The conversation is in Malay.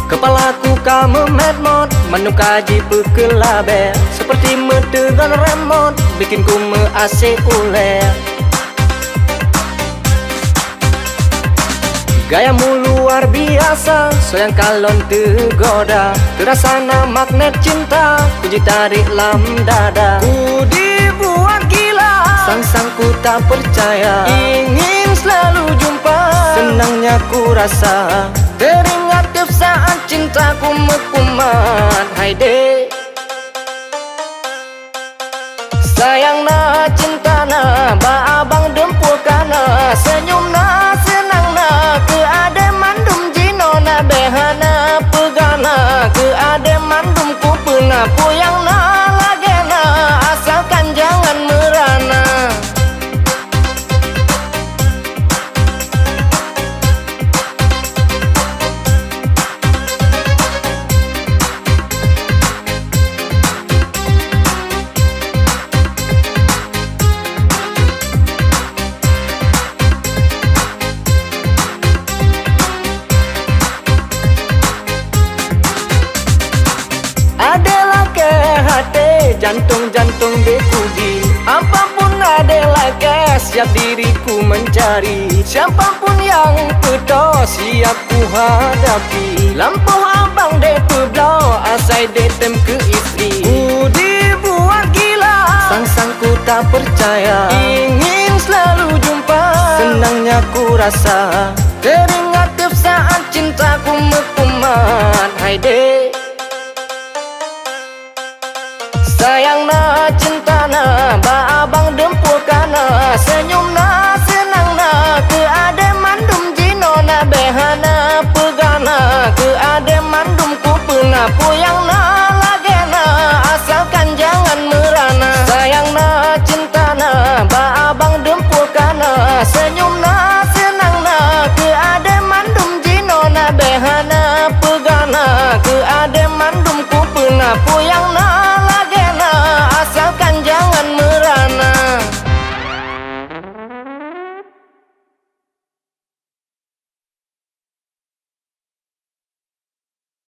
Kepalaku kamu medmot, manu kaji pekelabe, seperti metegan remote, bikin ku me-AC uler. Gayamu luar biasa, soyang kalon tergoda, terasa na magnet cinta, puji tarik lam dada. Ku dibuat gila, sang-sang ku tak percaya, ingin selalu jumpa, senangnya ku rasa, teringat tiap saat cintaku mekumat. Hai dek, sayang na cinta na, ba abang dempul kana, senyum na senang na, ke ade mandum jino na, behana pegana, ke ade mandum ku pena, puyang na lagena, asalkan jangan merana. Adalah ke hati, jantung-jantung dekuji, apapun adalah ke, siap diriku mencari, siapapun yang pedo, siap ku hadapi. Lampu abang depu blau, asai detem ke istri, ku dibuat gila, sang-sang ku tak percaya, ingin selalu jumpa, senangnya ku rasa, teringat tiap saat cintaku mekumat. Hai dek, sayang na cinta na, ba abang dempul kana, senyum na senang na, ke ade mandum jino na, behana pegana, ke ade mandum ku pena,